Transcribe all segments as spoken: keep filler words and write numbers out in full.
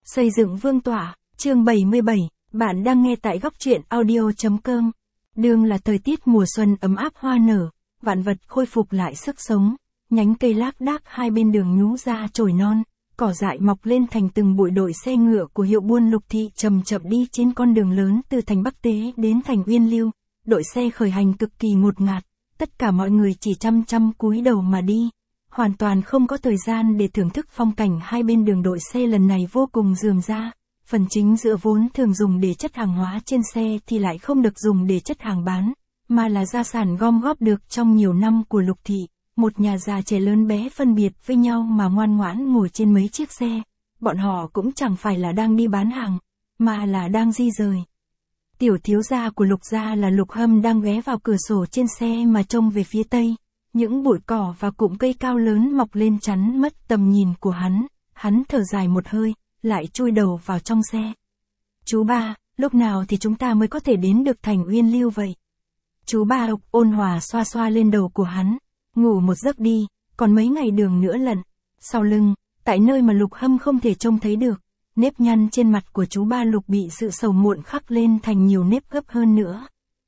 Xây dựng vương tọa, chương bảy mươi bảy, bạn đang nghe tại góc truyện audio chấm com. Đương là thời tiết mùa xuân ấm áp hoa nở, vạn vật khôi phục lại sức sống, nhánh cây lác đác hai bên đường nhú ra chồi non, cỏ dại mọc lên thành từng bụi. Đội xe ngựa của hiệu buôn Lục Thị chậm chậm đi trên con đường lớn từ thành Bắc Tế đến thành Uyên Lưu. Đội xe khởi hành cực kỳ ngột ngạt, tất cả mọi người chỉ chăm chăm cúi đầu mà đi, hoàn toàn không có thời gian để thưởng thức phong cảnh hai bên đường. Đội xe lần này vô cùng rườm rà, phần chính giữa vốn thường dùng để chất hàng hóa trên xe thì lại không được dùng để chất hàng bán, mà là gia sản gom góp được trong nhiều năm của Lục Thị. Một nhà già trẻ lớn bé phân biệt với nhau mà ngoan ngoãn ngồi trên mấy chiếc xe. Bọn họ cũng chẳng phải là đang đi bán hàng, mà là đang di rời. Tiểu thiếu gia của Lục gia là Lục Hâm đang ghé vào cửa sổ trên xe mà trông về phía tây. Những bụi cỏ và cụm cây cao lớn mọc lên chắn mất tầm nhìn của hắn. Hắn thở dài một hơi, lại chui đầu vào trong xe. Chú ba, lúc nào thì chúng ta mới có thể đến được thành Uyên Lưu vậy? Chú ba ôn hòa xoa xoa lên đầu của hắn. Ngủ một giấc đi, còn mấy ngày đường nữa lận. Sau lưng, tại nơi mà Lục Hâm không thể trông thấy được, nếp nhăn trên mặt của chú ba Lục bị sự sầu muộn khắc lên thành nhiều nếp gấp hơn nữa.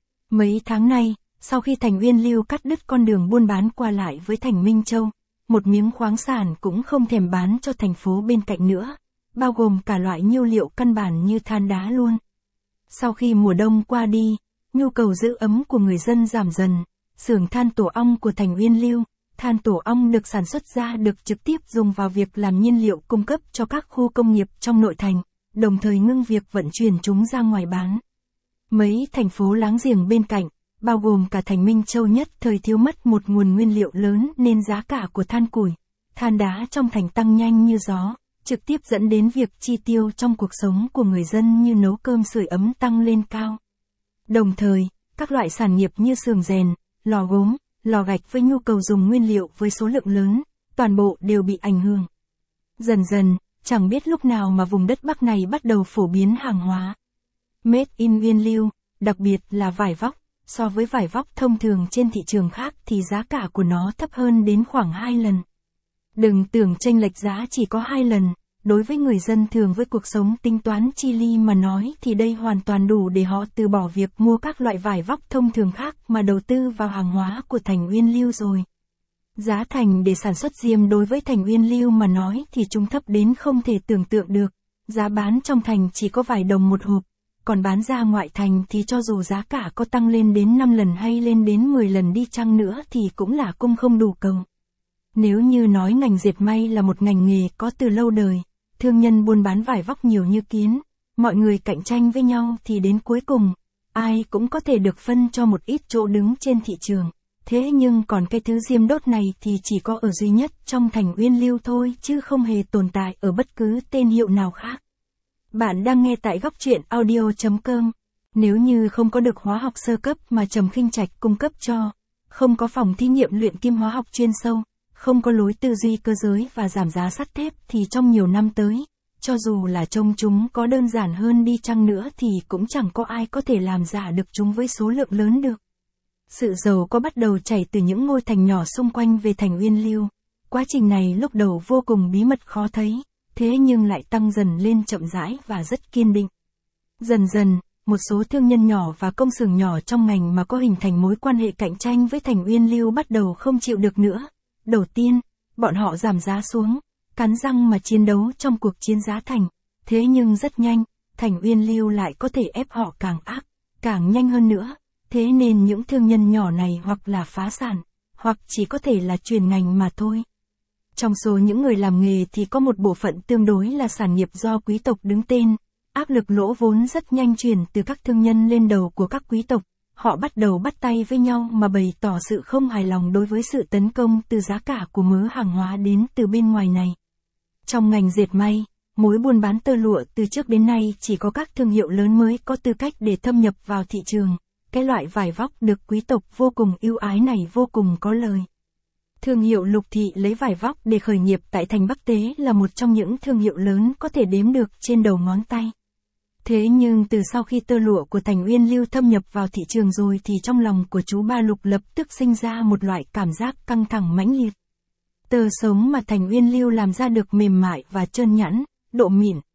Mấy tháng nay, sau khi thành Uyên Lưu cắt đứt con đường buôn bán qua lại với thành Minh Châu, một miếng khoáng sản cũng không thèm bán cho thành phố bên cạnh nữa, bao gồm cả loại nhiêu liệu căn bản như than đá luôn. Sau khi mùa đông qua đi, nhu cầu giữ ấm của người dân giảm dần, xưởng than tổ ong của thành Uyên Lưu, than tổ ong được sản xuất ra được trực tiếp dùng vào việc làm nhiên liệu cung cấp cho các khu công nghiệp trong nội thành, đồng thời ngưng việc vận chuyển chúng ra ngoài bán. Mấy thành phố láng giềng bên cạnh, bao gồm cả thành Minh Châu nhất thời thiếu mất một nguồn nguyên liệu lớn nên giá cả của than củi, than đá trong thành tăng nhanh như gió, trực tiếp dẫn đến việc chi tiêu trong cuộc sống của người dân như nấu cơm sưởi ấm tăng lên cao. Đồng thời, các loại sản nghiệp như xưởng rèn, lò gốm, lò gạch với nhu cầu dùng nguyên liệu với số lượng lớn, toàn bộ đều bị ảnh hưởng. Dần dần, chẳng biết lúc nào mà vùng đất Bắc này bắt đầu phổ biến hàng hóa Made in Uyên Lưu, đặc biệt là vải vóc. So với vải vóc thông thường trên thị trường khác thì giá cả của nó thấp hơn đến khoảng hai lần. Đừng tưởng chênh lệch giá chỉ có hai lần, đối với người dân thường với cuộc sống tính toán chi li mà nói thì đây hoàn toàn đủ để họ từ bỏ việc mua các loại vải vóc thông thường khác mà đầu tư vào hàng hóa của thành Uyên Lưu rồi. Giá thành để sản xuất diêm đối với thành Uyên Lưu mà nói thì chúng thấp đến không thể tưởng tượng được, giá bán trong thành chỉ có vài đồng một hộp. Còn bán ra ngoại thành thì cho dù giá cả có tăng lên đến năm lần hay lên đến mười lần đi chăng nữa thì cũng là cung không đủ cầu. Nếu như nói ngành dệt may là một ngành nghề có từ lâu đời, thương nhân buôn bán vải vóc nhiều như kiến, mọi người cạnh tranh với nhau thì đến cuối cùng, ai cũng có thể được phân cho một ít chỗ đứng trên thị trường. Thế nhưng còn cái thứ diêm đốt này thì chỉ có ở duy nhất trong thành Uyên Lưu thôi chứ không hề tồn tại ở bất cứ tên hiệu nào khác. Bạn đang nghe tại góc truyện audio chấm com. Nếu như không có được hóa học sơ cấp mà Trầm Khinh Trạch cung cấp cho, không có phòng thí nghiệm luyện kim hóa học chuyên sâu, không có lối tư duy cơ giới và giảm giá sắt thép thì trong nhiều năm tới, cho dù là trông chúng có đơn giản hơn đi chăng nữa thì cũng chẳng có ai có thể làm giả được chúng với số lượng lớn được. Sự giàu có bắt đầu chảy từ những ngôi thành nhỏ xung quanh về thành Uyên Lưu. Quá trình này lúc đầu vô cùng bí mật khó thấy, thế nhưng lại tăng dần lên chậm rãi và rất kiên định. Dần dần, một số thương nhân nhỏ và công xưởng nhỏ trong ngành mà có hình thành mối quan hệ cạnh tranh với thành Uyên Lưu bắt đầu không chịu được nữa. Đầu tiên, bọn họ giảm giá xuống, cắn răng mà chiến đấu trong cuộc chiến giá thành. Thế nhưng rất nhanh, thành Uyên Lưu lại có thể ép họ càng ác, càng nhanh hơn nữa. Thế nên những thương nhân nhỏ này hoặc là phá sản, hoặc chỉ có thể là chuyển ngành mà thôi. Trong số những người làm nghề thì có một bộ phận tương đối là sản nghiệp do quý tộc đứng tên, áp lực lỗ vốn rất nhanh chuyển từ các thương nhân lên đầu của các quý tộc, họ bắt đầu bắt tay với nhau mà bày tỏ sự không hài lòng đối với sự tấn công từ giá cả của mớ hàng hóa đến từ bên ngoài này. Trong ngành dệt may, mối buôn bán tơ lụa từ trước đến nay chỉ có các thương hiệu lớn mới có tư cách để thâm nhập vào thị trường, cái loại vải vóc được quý tộc vô cùng ưu ái này vô cùng có lời. Thương hiệu Lục Thị lấy vải vóc để khởi nghiệp tại thành Bắc Tế là một trong những thương hiệu lớn có thể đếm được trên đầu ngón tay. Thế nhưng từ sau khi tơ lụa của thành Uyên Lưu thâm nhập vào thị trường rồi thì trong lòng của chú ba Lục lập tức sinh ra một loại cảm giác căng thẳng mãnh liệt. Tơ sống mà thành Uyên Lưu làm ra được mềm mại và trơn nhẵn, độ mịn,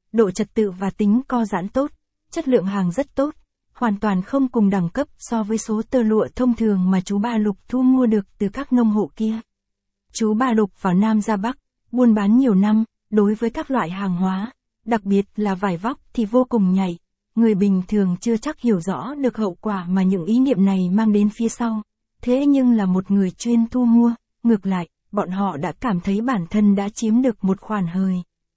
độ trật tự và tính co giãn tốt, chất lượng hàng rất tốt, hoàn toàn không cùng đẳng cấp so với số tơ lụa thông thường mà chú Ba Lục thu mua được từ các nông hộ kia. Chú Ba Lục vào Nam ra Bắc, buôn bán nhiều năm, đối với các loại hàng hóa, đặc biệt là vải vóc thì vô cùng nhạy. Người bình thường chưa chắc hiểu rõ được hậu quả mà những ý niệm này mang đến phía sau. Thế nhưng là một người chuyên thu mua, ngược lại, bọn họ đã cảm thấy bản thân đã chiếm được một khoản hời.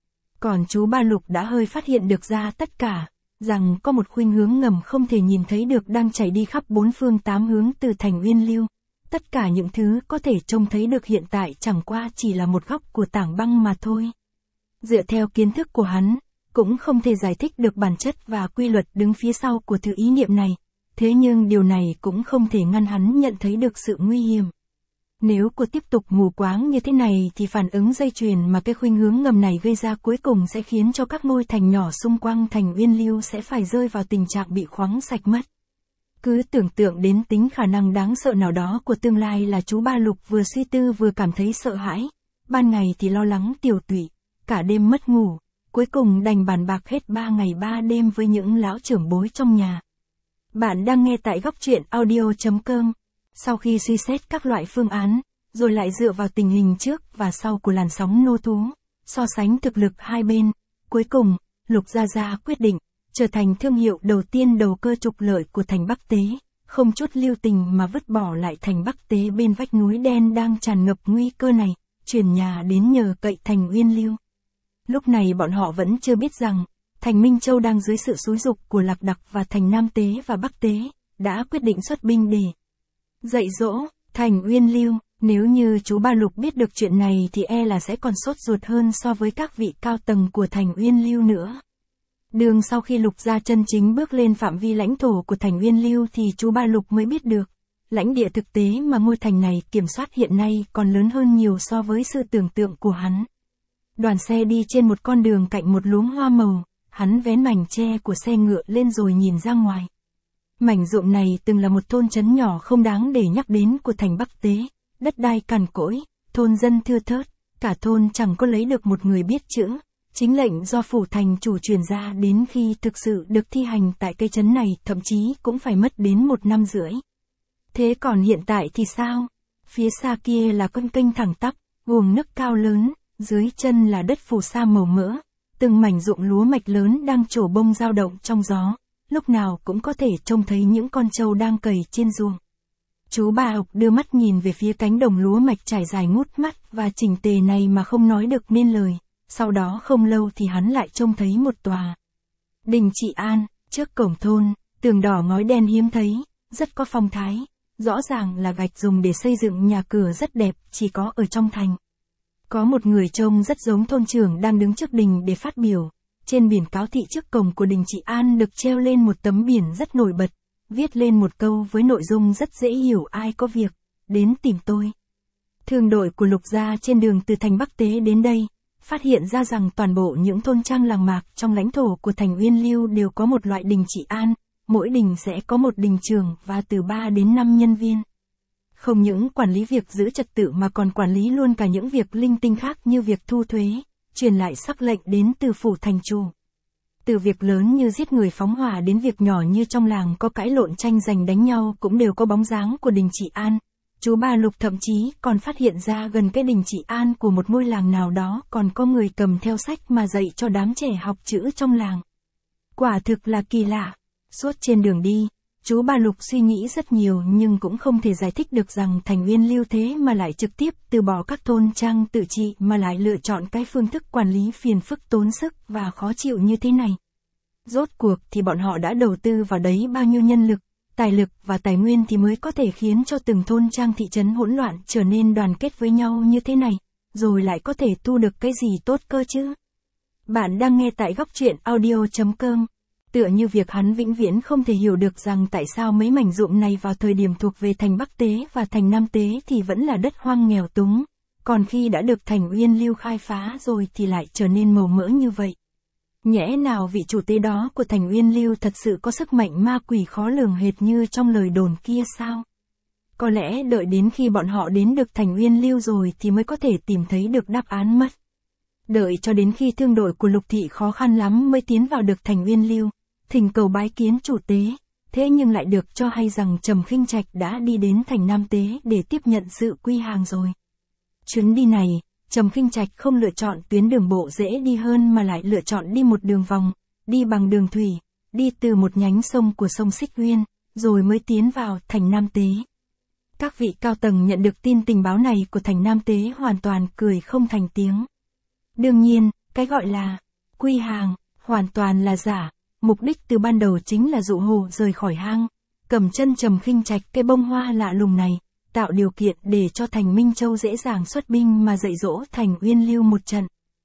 Còn chú Ba Lục đã hơi phát hiện được ra tất cả, rằng có một khuynh hướng ngầm không thể nhìn thấy được đang chảy đi khắp bốn phương tám hướng từ thành Uyên Lưu. Tất cả những thứ có thể trông thấy được hiện tại chẳng qua chỉ là một góc của tảng băng mà thôi. Dựa theo kiến thức của hắn, cũng không thể giải thích được bản chất và quy luật đứng phía sau của thứ ý niệm này. Thế nhưng điều này cũng không thể ngăn hắn nhận thấy được sự nguy hiểm. Nếu cô tiếp tục mù quáng như thế này thì phản ứng dây chuyền mà cái khuynh hướng ngầm này gây ra cuối cùng sẽ khiến cho các ngôi thành nhỏ xung quanh thành Uyên Lưu sẽ phải rơi vào tình trạng bị khoáng sạch mất. Cứ tưởng tượng đến tính khả năng đáng sợ nào đó của tương lai là chú Ba Lục vừa suy tư vừa cảm thấy sợ hãi. Ban ngày thì lo lắng tiều tụy, cả đêm mất ngủ, cuối cùng đành bàn bạc hết ba ngày ba đêm với những lão trưởng bối trong nhà. Bạn đang nghe tại góc truyện audio chấm com. Sau khi suy xét các loại phương án, rồi lại dựa vào tình hình trước và sau của làn sóng nô thú, so sánh thực lực hai bên, cuối cùng, Lục Gia Gia quyết định, trở thành thương hiệu đầu tiên đầu cơ trục lợi của thành Bắc Tế, không chút lưu tình mà vứt bỏ lại thành Bắc Tế bên vách núi đen đang tràn ngập nguy cơ này, chuyển nhà đến nhờ cậy thành Uyên Lưu. Lúc này bọn họ vẫn chưa biết rằng, thành Minh Châu đang dưới sự xúi giục của Lạc Đặc và thành Nam Tế và Bắc Tế, đã quyết định xuất binh để dạy dỗ thành Uyên Lưu. Nếu như chú Ba Lục biết được chuyện này thì e là sẽ còn sốt ruột hơn so với các vị cao tầng của thành Uyên Lưu nữa. Đường sau khi Lục Gia chân chính bước lên phạm vi lãnh thổ của thành Uyên Lưu thì chú Ba Lục mới biết được, lãnh địa thực tế mà ngôi thành này kiểm soát hiện nay còn lớn hơn nhiều so với sự tưởng tượng của hắn. Đoàn xe đi trên một con đường cạnh một luống hoa màu, hắn vén mảnh tre của xe ngựa lên rồi nhìn ra ngoài. Mảnh ruộng này từng là một thôn trấn nhỏ không đáng để nhắc đến của thành Bắc Tế, đất đai cằn cỗi, thôn dân thưa thớt, cả thôn chẳng có lấy được một người biết chữ. Chính lệnh do phủ thành chủ truyền ra đến khi thực sự được thi hành tại cây trấn này thậm chí cũng phải mất đến một năm rưỡi. Thế còn hiện tại thì sao? Phía xa kia là con kênh thẳng tắp, guồng nước cao lớn, dưới chân là đất phù sa màu mỡ, từng mảnh ruộng lúa mạch lớn đang trổ bông dao động trong gió, lúc nào cũng có thể trông thấy những con trâu đang cày trên ruộng. Chú Ba Lục đưa mắt nhìn về phía cánh đồng lúa mạch trải dài ngút mắt và chỉnh tề này mà không nói được nên lời. Sau đó không lâu thì hắn lại trông thấy một tòa đình Trị An, trước cổng thôn, tường đỏ ngói đen hiếm thấy, rất có phong thái, rõ ràng là gạch dùng để xây dựng nhà cửa rất đẹp, chỉ có ở trong thành. Có một người trông rất giống thôn trưởng đang đứng trước đình để phát biểu, trên biển cáo thị trước cổng của đình Trị An được treo lên một tấm biển rất nổi bật, viết lên một câu với nội dung rất dễ hiểu: ai có việc, đến tìm tôi. Thương đội của Lục Gia trên đường từ thành Bắc Tế đến đây, phát hiện ra rằng toàn bộ những thôn trang làng mạc trong lãnh thổ của thành Uyên Lưu đều có một loại đình Trị An, mỗi đình sẽ có một đình trưởng và từ ba đến năm nhân viên. Không những quản lý việc giữ trật tự mà còn quản lý luôn cả những việc linh tinh khác như việc thu thuế, truyền lại sắc lệnh đến từ phủ thành chủ. Từ việc lớn như giết người phóng hỏa đến việc nhỏ như trong làng có cãi lộn tranh giành đánh nhau cũng đều có bóng dáng của đình Trị An. Chú Ba Lục thậm chí còn phát hiện ra gần cái đình Trị An của một ngôi làng nào đó còn có người cầm theo sách mà dạy cho đám trẻ học chữ trong làng. Quả thực là kỳ lạ. Suốt trên đường đi, chú Ba Lục suy nghĩ rất nhiều nhưng cũng không thể giải thích được rằng thành Uyên Lưu thế mà lại trực tiếp từ bỏ các thôn trang tự trị mà lại lựa chọn cái phương thức quản lý phiền phức tốn sức và khó chịu như thế này. Rốt cuộc thì bọn họ đã đầu tư vào đấy bao nhiêu nhân lực, tài lực và tài nguyên thì mới có thể khiến cho từng thôn trang thị trấn hỗn loạn trở nên đoàn kết với nhau như thế này, rồi lại có thể thu được cái gì tốt cơ chứ? Bạn đang nghe tại góc truyện audio chấm com. Tựa như việc hắn vĩnh viễn không thể hiểu được rằng tại sao mấy mảnh ruộng này vào thời điểm thuộc về thành Bắc Tế và thành Nam Tế thì vẫn là đất hoang nghèo túng, còn khi đã được thành Uyên Lưu khai phá rồi thì lại trở nên màu mỡ như vậy. Nhẽ nào vị chủ tế đó của thành Uyên Lưu thật sự có sức mạnh ma quỷ khó lường hệt như trong lời đồn kia sao? Có lẽ đợi đến khi bọn họ đến được thành Uyên Lưu rồi thì mới có thể tìm thấy được đáp án mất. Đợi cho đến khi thương đội của Lục thị khó khăn lắm mới tiến vào được thành Uyên Lưu, thỉnh cầu bái kiến chủ tế, thế nhưng lại được cho hay rằng Trầm Khinh Trạch đã đi đến thành Nam Tế để tiếp nhận sự quy hàng rồi. Chuyến đi này, Trầm Khinh Trạch không lựa chọn tuyến đường bộ dễ đi hơn mà lại lựa chọn đi một đường vòng, đi bằng đường thủy, đi từ một nhánh sông của sông Xích Uyên, rồi mới tiến vào thành Nam Tế. Các vị cao tầng nhận được tin tình báo này của thành Nam Tế hoàn toàn cười không thành tiếng. Đương nhiên, cái gọi là quy hàng, hoàn toàn là giả, mục đích từ ban đầu chính là dụ hồ rời khỏi hang, cầm chân Trầm Khinh Trạch cây bông hoa lạ lùng này, tạo điều kiện để cho thành Minh Châu dễ dàng xuất binh mà dạy dỗ thành Uyên Lưu một trận.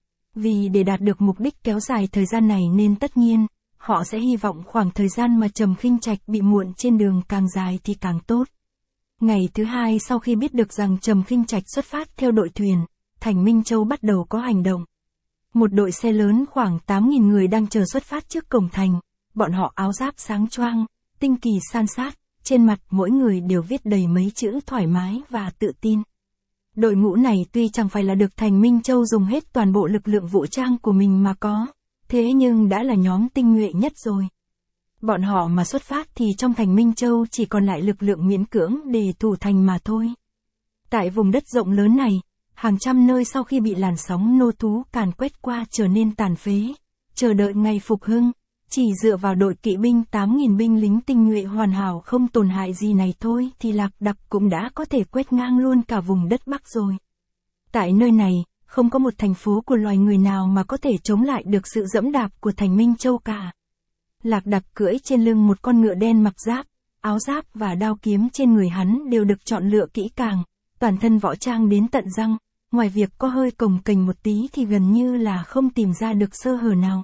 Vì để đạt được mục đích kéo dài thời gian này nên tất nhiên, họ sẽ hy vọng khoảng thời gian mà Trầm Khinh Trạch bị muộn trên đường càng dài thì càng tốt. Ngày thứ hai sau khi biết được rằng Trầm Khinh Trạch xuất phát theo đội thuyền, thành Minh Châu bắt đầu có hành động. Một đội xe lớn khoảng tám nghìn người đang chờ xuất phát trước cổng thành, bọn họ áo giáp sáng choang, tinh kỳ san sát, trên mặt mỗi người đều viết đầy mấy chữ thoải mái và tự tin. Đội ngũ này tuy chẳng phải là được thành Minh Châu dùng hết toàn bộ lực lượng vũ trang của mình mà có, thế nhưng đã là nhóm tinh nhuệ nhất rồi. Bọn họ mà xuất phát thì trong thành Minh Châu chỉ còn lại lực lượng miễn cưỡng để thủ thành mà thôi. Tại vùng đất rộng lớn này, hàng trăm nơi sau khi bị làn sóng nô thú càn quét qua trở nên tàn phế, chờ đợi ngày phục hưng, chỉ dựa vào đội kỵ binh tám nghìn binh lính tinh nhuệ hoàn hảo không tổn hại gì này thôi thì Lạc Đặc cũng đã có thể quét ngang luôn cả vùng đất Bắc rồi. Tại nơi này, không có một thành phố của loài người nào mà có thể chống lại được sự dẫm đạp của thành Minh Châu cả. Lạc Đặc cưỡi trên lưng một con ngựa đen mặc giáp, áo giáp và đao kiếm trên người hắn đều được chọn lựa kỹ càng, toàn thân võ trang đến tận răng, ngoài việc có hơi cồng kềnh một tí thì gần như là không tìm ra được sơ hở nào.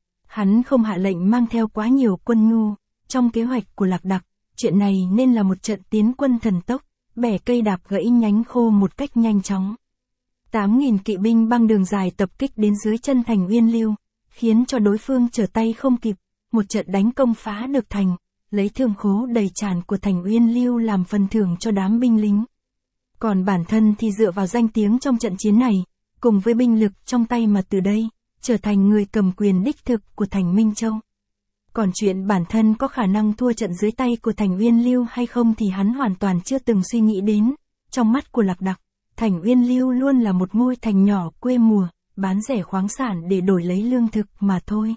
Hắn không hạ lệnh mang theo quá nhiều quân nhu, trong kế hoạch của Lạc Đặc, chuyện này nên là một trận tiến quân thần tốc, bẻ cây đạp gãy nhánh khô một cách nhanh chóng. tám nghìn kỵ binh băng đường dài tập kích đến dưới chân thành Uyên Lưu, khiến cho đối phương trở tay không kịp, một trận đánh công phá được thành, lấy thương khố đầy tràn của thành Uyên Lưu làm phần thưởng cho đám binh lính. Còn bản thân thì dựa vào danh tiếng trong trận chiến này, cùng với binh lực trong tay mà từ đây, trở thành người cầm quyền đích thực của thành Minh Châu. Còn chuyện bản thân có khả năng thua trận dưới tay của thành Uyên Lưu hay không thì hắn hoàn toàn chưa từng suy nghĩ đến. Trong mắt của Lạc Đặc, thành Uyên Lưu luôn là một ngôi thành nhỏ quê mùa, bán rẻ khoáng sản để đổi lấy lương thực mà thôi.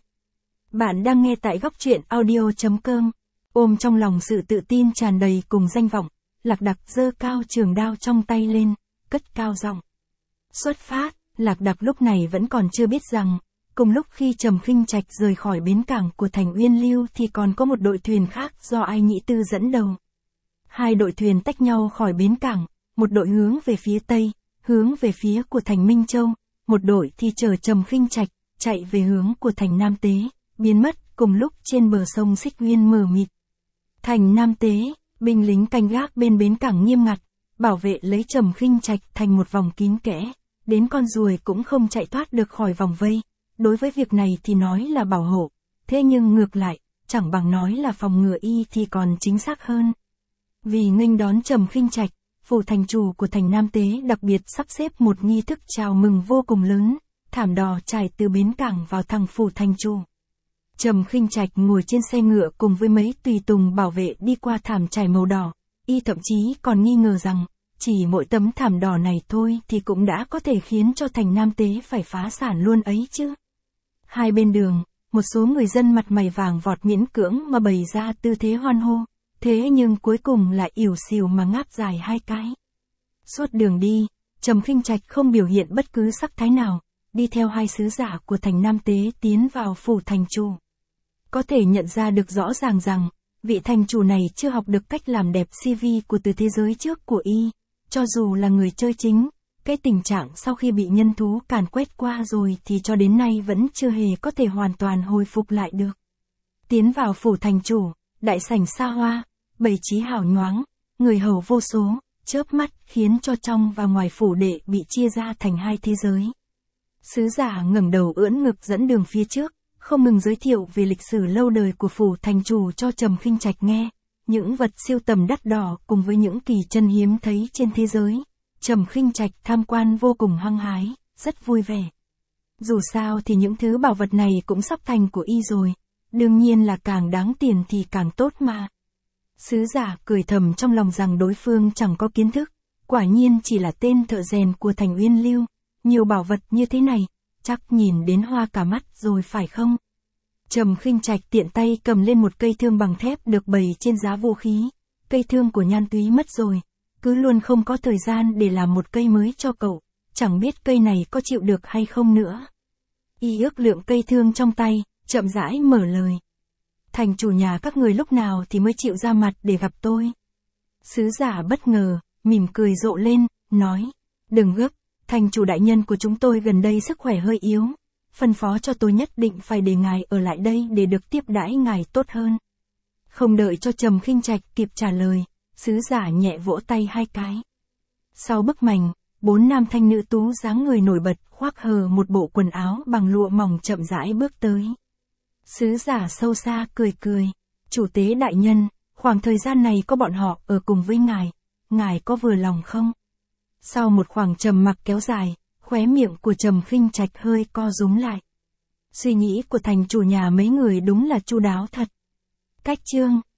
Bạn đang nghe tại góc truyện audio chấm com. Ôm trong lòng sự tự tin tràn đầy cùng danh vọng, Lạc Đặc giơ cao trường đao trong tay lên, cất cao giọng. Xuất phát. Lạc Đặc lúc này vẫn còn chưa biết rằng, cùng lúc khi Trầm Khinh Trạch rời khỏi bến cảng của thành Uyên Lưu thì còn có một đội thuyền khác do Ai Nhĩ Tư dẫn đầu. Hai đội thuyền tách nhau khỏi bến cảng, một đội hướng về phía tây, hướng về phía của thành Minh Châu, một đội thì chở Trầm Khinh Trạch, chạy về hướng của thành Nam Tế, biến mất cùng lúc trên bờ sông Xích Uyên mờ mịt. Thành Nam Tế, binh lính canh gác bên bến cảng nghiêm ngặt, bảo vệ lấy Trầm Khinh Trạch thành một vòng kín kẽ. Đến con ruồi cũng không chạy thoát được khỏi vòng vây, đối với việc này thì nói là bảo hộ, thế nhưng ngược lại, chẳng bằng nói là phòng ngừa y thì còn chính xác hơn. Vì nghênh đón Trầm Khinh Trạch, phủ thành chủ của thành Nam Tế đặc biệt sắp xếp một nghi thức chào mừng vô cùng lớn, thảm đỏ trải từ bến cảng vào thẳng phủ thành chủ. Trầm Khinh Trạch ngồi trên xe ngựa cùng với mấy tùy tùng bảo vệ đi qua thảm trải màu đỏ, y thậm chí còn nghi ngờ rằng, chỉ mỗi tấm thảm đỏ này thôi thì cũng đã có thể khiến cho thành Nam Tế phải phá sản luôn ấy chứ. Hai bên đường, một số người dân mặt mày vàng vọt miễn cưỡng mà bày ra tư thế hoan hô, thế nhưng cuối cùng lại ỉu xìu mà ngáp dài hai cái. Suốt đường đi, Trầm Khinh Trạch không biểu hiện bất cứ sắc thái nào, đi theo hai sứ giả của thành Nam Tế tiến vào phủ thành chủ. Có thể nhận ra được rõ ràng rằng, vị thành chủ này chưa học được cách làm đẹp xê vê của từ thế giới trước của y. Cho dù là người chơi chính, cái tình trạng sau khi bị nhân thú càn quét qua rồi thì cho đến nay vẫn chưa hề có thể hoàn toàn hồi phục lại được. Tiến vào phủ thành chủ, đại sảnh xa hoa, bày trí hào nhoáng, người hầu vô số, chớp mắt khiến cho trong và ngoài phủ đệ bị chia ra thành hai thế giới. Sứ giả ngẩng đầu ưỡn ngực dẫn đường phía trước, không ngừng giới thiệu về lịch sử lâu đời của phủ thành chủ cho Trầm Khinh Trạch nghe. Những vật siêu tầm đắt đỏ cùng với những kỳ chân hiếm thấy trên thế giới, Trầm Khinh Trạch tham quan vô cùng hăng hái, rất vui vẻ. Dù sao thì những thứ bảo vật này cũng sắp thành của y rồi. Đương nhiên là càng đáng tiền thì càng tốt mà. Sứ giả cười thầm trong lòng rằng đối phương chẳng có kiến thức. Quả nhiên chỉ là tên thợ rèn của thành Uyên Lưu. Nhiều bảo vật như thế này, chắc nhìn đến hoa cả mắt rồi phải không? Trầm Khinh Trạch tiện tay cầm lên một cây thương bằng thép được bày trên giá vũ khí. Cây thương của Nhan Túy mất rồi, cứ luôn không có thời gian để làm một cây mới cho cậu, chẳng biết cây này có chịu được hay không nữa. Y ước lượng cây thương trong tay, chậm rãi mở lời. Thành chủ nhà các người lúc nào thì mới chịu ra mặt để gặp tôi? Sứ giả bất ngờ, mỉm cười rộ lên, nói, đừng gấp, thành chủ đại nhân của chúng tôi gần đây sức khỏe hơi yếu. Phân phó cho tôi nhất định phải để ngài ở lại đây để được tiếp đãi ngài tốt hơn. Không đợi cho Trầm Khinh Trạch kịp trả lời, sứ giả nhẹ vỗ tay hai cái. Sau bức mành, bốn nam thanh nữ tú dáng người nổi bật khoác hờ một bộ quần áo bằng lụa mỏng chậm rãi bước tới. Sứ giả sâu xa cười cười, chủ tế đại nhân, khoảng thời gian này có bọn họ ở cùng với ngài, ngài có vừa lòng không? Sau một khoảng trầm mặc kéo dài, khóe miệng của Trầm Khinh Trạch hơi co rúm lại. Suy nghĩ của thành chủ nhà mấy người đúng là chu đáo thật. Cách chương